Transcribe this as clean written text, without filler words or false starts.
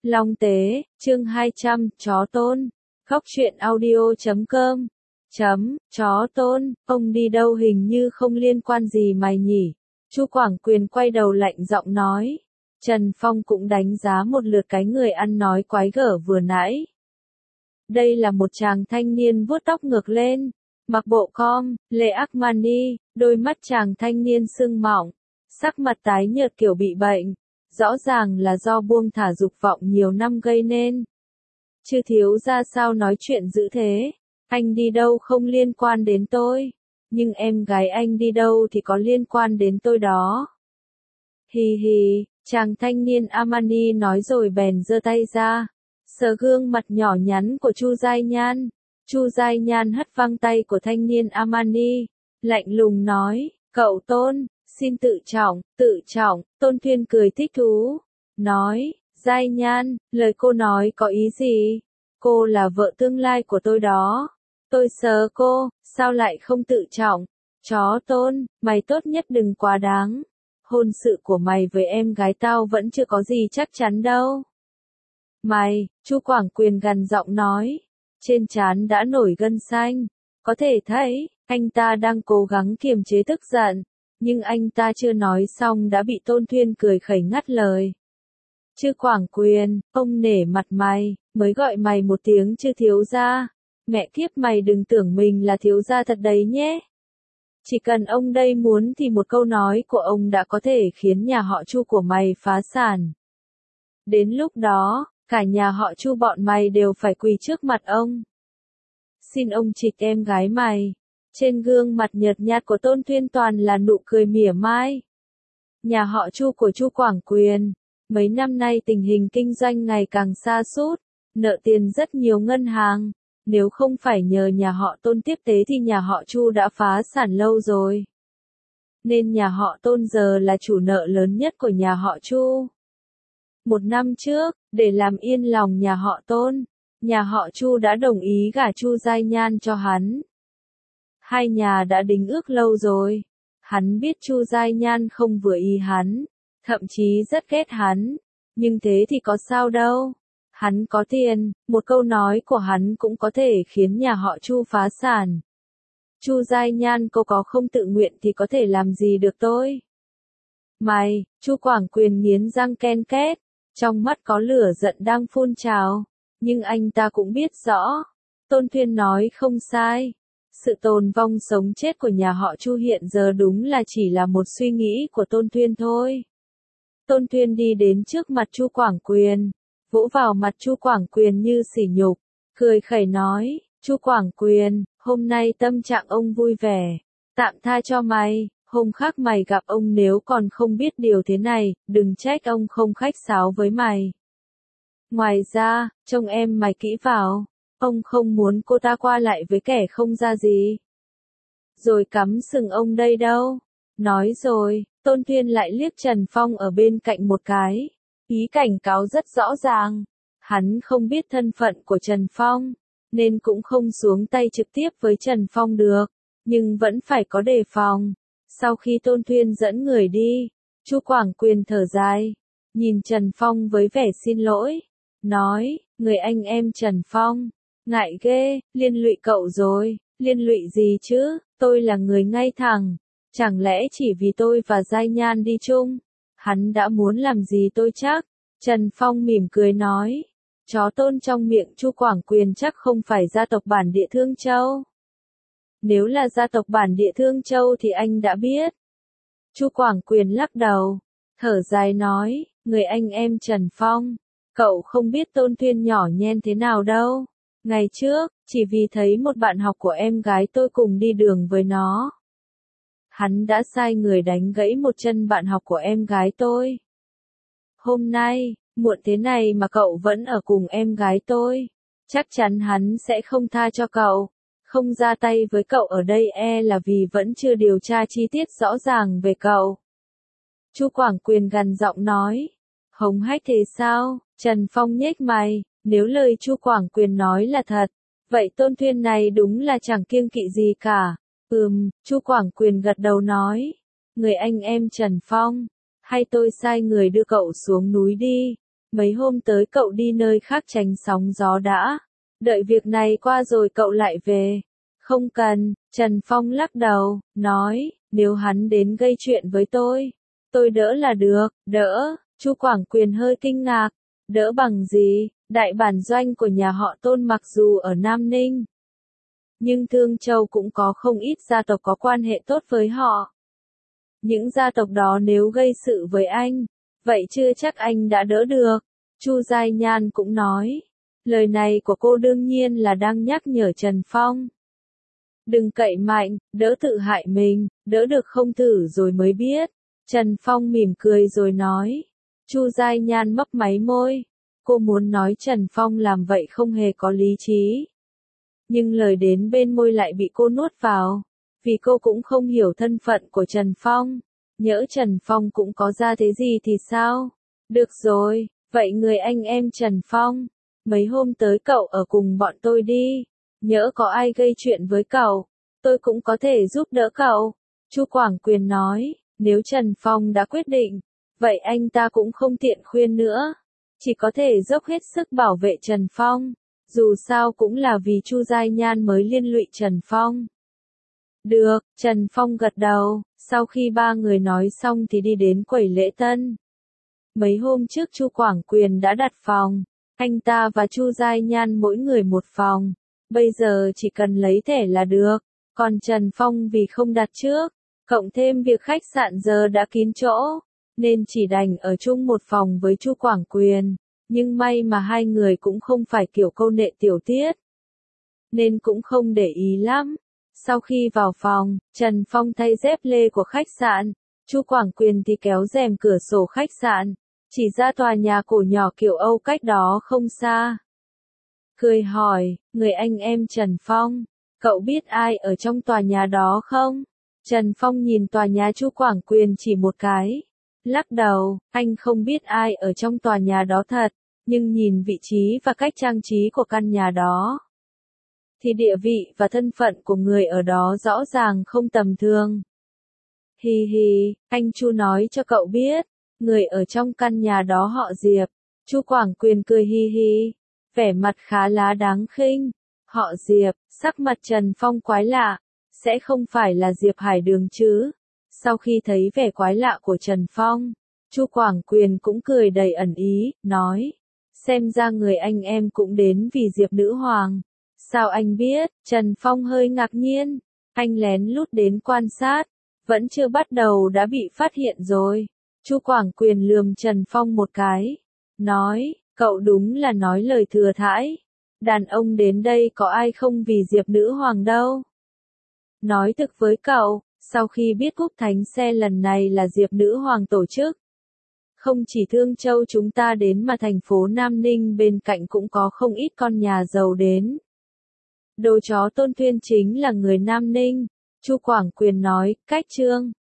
Long Tế, chương 200, Chó Tôn. Khóc chuyện audio.com. Chó Tôn, ông đi đâu hình như không liên quan gì mày nhỉ? Chu Quảng Quyền quay đầu lạnh giọng nói. Trần Phong cũng đánh giá một lượt cái người ăn nói quái gở vừa nãy. Đây là một chàng thanh niên vuốt tóc ngược lên, mặc bộ lê Armani, đôi mắt chàng thanh niên sưng mọng, sắc mặt tái nhợt kiểu bị bệnh, rõ ràng là do buông thả dục vọng nhiều năm gây nên. Chư thiếu gia sao nói chuyện dữ thế, anh đi đâu không liên quan đến tôi, nhưng em gái anh đi đâu thì có liên quan đến tôi đó. Hì hì, chàng thanh niên Armani nói rồi bèn giơ tay ra, sờ gương mặt nhỏ nhắn của Chu Giai Nhan. Chu Giai Nhan hất văng tay của thanh niên Armani, lạnh lùng nói, cậu Tôn, xin tự trọng, Tôn Thuyên cười thích thú, nói, Giai Nhan, lời cô nói có ý gì? Cô là vợ tương lai của tôi đó. Tôi sờ cô, sao lại không tự trọng? Chó Tôn, mày tốt nhất đừng quá đáng. Hôn sự của mày với em gái tao vẫn chưa có gì chắc chắn đâu. Mày, Chu Quảng Quyền gằn giọng nói, trên trán đã nổi gân xanh. Có thể thấy, anh ta đang cố gắng kiềm chế tức giận, nhưng anh ta chưa nói xong đã bị Tôn Thuyên cười khẩy ngắt lời. Chư Quảng Quyền, ông nể mặt mày, mới gọi mày một tiếng chư thiếu gia. Mẹ kiếp mày đừng tưởng mình là thiếu gia thật đấy nhé. Chỉ cần ông đây muốn thì một câu nói của ông đã có thể khiến nhà họ Chu của mày phá sản. Đến lúc đó, cả nhà họ Chu bọn mày đều phải quỳ trước mặt ông. Xin ông trịch em gái mày. Trên gương mặt nhợt nhạt của Tôn Thuyên toàn là nụ cười mỉa mai. Nhà họ Chu của Chu Quảng Quyền, mấy năm nay tình hình kinh doanh ngày càng sa sút, nợ tiền rất nhiều ngân hàng. Nếu không phải nhờ nhà họ Tôn tiếp tế thì nhà họ Chu đã phá sản lâu rồi. Nên nhà họ Tôn giờ là chủ nợ lớn nhất của nhà họ Chu. Một năm trước, để làm yên lòng nhà họ Tôn, nhà họ Chu đã đồng ý gả Chu Giai Nhan cho hắn. Hai nhà đã đính ước lâu rồi. Hắn biết Chu Giai Nhan không vừa ý hắn, thậm chí rất ghét hắn. Nhưng thế thì có sao đâu. Hắn có tiền, một câu nói của hắn cũng có thể khiến nhà họ Chu phá sản. Chu Giai Nhan cô có không tự nguyện thì có thể làm gì được tôi. Mày, Chu Quảng Quyền nghiến răng ken két, trong mắt có lửa giận đang phun trào, nhưng anh ta cũng biết rõ. Tôn Thuyên nói không sai. Sự tồn vong sống chết của nhà họ Chu hiện giờ đúng là chỉ là một suy nghĩ của Tôn Thuyên thôi. Tôn Thuyên đi đến trước mặt Chu Quảng Quyền, vỗ vào mặt Chu Quảng Quyền như sỉ nhục, cười khẩy nói, Chu Quảng Quyền, hôm nay tâm trạng ông vui vẻ, tạm tha cho mày, hôm khác mày gặp ông nếu còn không biết điều thế này, đừng trách ông không khách sáo với mày. Ngoài ra, trông em mày kỹ vào, ông không muốn cô ta qua lại với kẻ không ra gì. Rồi cắm sừng ông đây đâu. Nói rồi, Tôn Thuyên lại liếc Trần Phong ở bên cạnh một cái. Ý cảnh cáo rất rõ ràng. Hắn không biết thân phận của Trần Phong, nên cũng không xuống tay trực tiếp với Trần Phong được, nhưng vẫn phải có đề phòng. Sau khi Tôn Thuyên dẫn người đi, Chu Quảng Quyền thở dài, nhìn Trần Phong với vẻ xin lỗi, nói, người anh em Trần Phong, ngại ghê, liên lụy cậu rồi. Liên lụy gì chứ, tôi là người ngay thẳng, chẳng lẽ chỉ vì tôi và Giai Nhan đi chung, hắn đã muốn làm gì tôi chắc. Trần Phong mỉm cười nói, chó Tôn trong miệng Chu Quảng Quyền chắc không phải gia tộc bản địa Thương Châu. Nếu là gia tộc bản địa Thương Châu thì anh đã biết. Chu Quảng Quyền lắc đầu, thở dài nói, người anh em Trần Phong, cậu không biết Tôn Thuyên nhỏ nhen thế nào đâu. Ngày trước, chỉ vì thấy một bạn học của em gái tôi cùng đi đường với nó, hắn đã sai người đánh gãy một chân bạn học của em gái tôi. Hôm nay, muộn thế này mà cậu vẫn ở cùng em gái tôi, chắc chắn hắn sẽ không tha cho cậu. Không ra tay với cậu ở đây là vì vẫn chưa điều tra chi tiết rõ ràng về cậu. Chu Quảng Quyền gằn giọng nói, hống hách thế sao? Trần Phong nhếch mày, nếu lời Chu Quảng Quyền nói là thật, vậy Tôn Thuyên này đúng là chẳng kiêng kỵ gì cả. Chu Quảng Quyền gật đầu nói, người anh em Trần Phong, hay tôi sai người đưa cậu xuống núi đi, mấy hôm tới cậu đi nơi khác tránh sóng gió đã. Đợi việc này qua rồi cậu lại về. Không cần, Trần Phong lắc đầu, nói, nếu hắn đến gây chuyện với tôi đỡ là được, đỡ. Chu Quảng Quyền hơi kinh ngạc, đỡ bằng gì? Đại bản doanh của nhà họ Tôn mặc dù ở Nam Ninh, nhưng Thương Châu cũng có không ít gia tộc có quan hệ tốt với họ. Những gia tộc đó nếu gây sự với anh, vậy chưa chắc anh đã đỡ được. Chu Giai Nhan cũng nói, lời này của cô đương nhiên là đang nhắc nhở Trần Phong. Đừng cậy mạnh, đỡ tự hại mình, đỡ được không thử rồi mới biết. Trần Phong mỉm cười rồi nói. Chu Giai Nhan mấp máy môi. Cô muốn nói Trần Phong làm vậy không hề có lý trí. Nhưng lời đến bên môi lại bị cô nuốt vào. Vì cô cũng không hiểu thân phận của Trần Phong. Nhỡ Trần Phong cũng có ra thế gì thì sao? Được rồi, vậy người anh em Trần Phong, mấy hôm tới cậu ở cùng bọn tôi đi. Nhỡ có ai gây chuyện với cậu, tôi cũng có thể giúp đỡ cậu. Chu Quảng Quyền nói, nếu Trần Phong đã quyết định, vậy anh ta cũng không tiện khuyên nữa. Chỉ có thể dốc hết sức bảo vệ Trần Phong. Dù sao cũng là vì Chu Giai Nhan mới liên lụy Trần Phong. Được, Trần Phong gật đầu, sau khi ba người nói xong thì đi đến quầy lễ tân. Mấy hôm trước Chu Quảng Quyền đã đặt phòng, anh ta và Chu Giai Nhan mỗi người một phòng, bây giờ chỉ cần lấy thẻ là được, còn Trần Phong vì không đặt trước, cộng thêm việc khách sạn giờ đã kín chỗ, nên chỉ đành ở chung một phòng với Chu Quảng Quyền, nhưng may mà hai người cũng không phải kiểu câu nệ tiểu tiết, nên cũng không để ý lắm. Sau khi vào phòng, Trần Phong thay dép lê của khách sạn, Chu Quảng Quyền thì kéo rèm cửa sổ khách sạn, chỉ ra tòa nhà cổ nhỏ kiểu Âu cách đó không xa. Cười hỏi, người anh em Trần Phong, cậu biết ai ở trong tòa nhà đó không? Trần Phong nhìn tòa nhà Chu Quảng Quyền chỉ một cái, lắc đầu, anh không biết ai ở trong tòa nhà đó thật, nhưng nhìn vị trí và cách trang trí của căn nhà đó, thì địa vị và thân phận của người ở đó rõ ràng không tầm thường. Hi hi, anh Chu nói cho cậu biết, người ở trong căn nhà đó họ Diệp. Chu Quảng Quyền cười hi hi, vẻ mặt khá là đáng khinh. Họ Diệp, sắc mặt Trần Phong quái lạ, sẽ không phải là Diệp Hải Đường chứ? Sau khi thấy vẻ quái lạ của Trần Phong, Chu Quảng Quyền cũng cười đầy ẩn ý, nói, xem ra người anh em cũng đến vì Diệp nữ hoàng. Sao anh biết? Trần Phong hơi ngạc nhiên, anh lén lút đến quan sát, vẫn chưa bắt đầu đã bị phát hiện rồi. Chu Quảng Quyền lườm Trần Phong một cái, nói, cậu đúng là nói lời thừa thãi. Đàn ông đến đây có ai không vì Diệp nữ hoàng đâu. Nói thực với cậu, sau khi biết cúp thánh xe lần này là Diệp nữ hoàng tổ chức, không chỉ Thương Châu chúng ta đến mà thành phố Nam Ninh bên cạnh cũng có không ít con nhà giàu đến. Đồ chó Tôn Tuyên chính là người Nam Ninh. Chu Quảng Quyền nói, cách trương.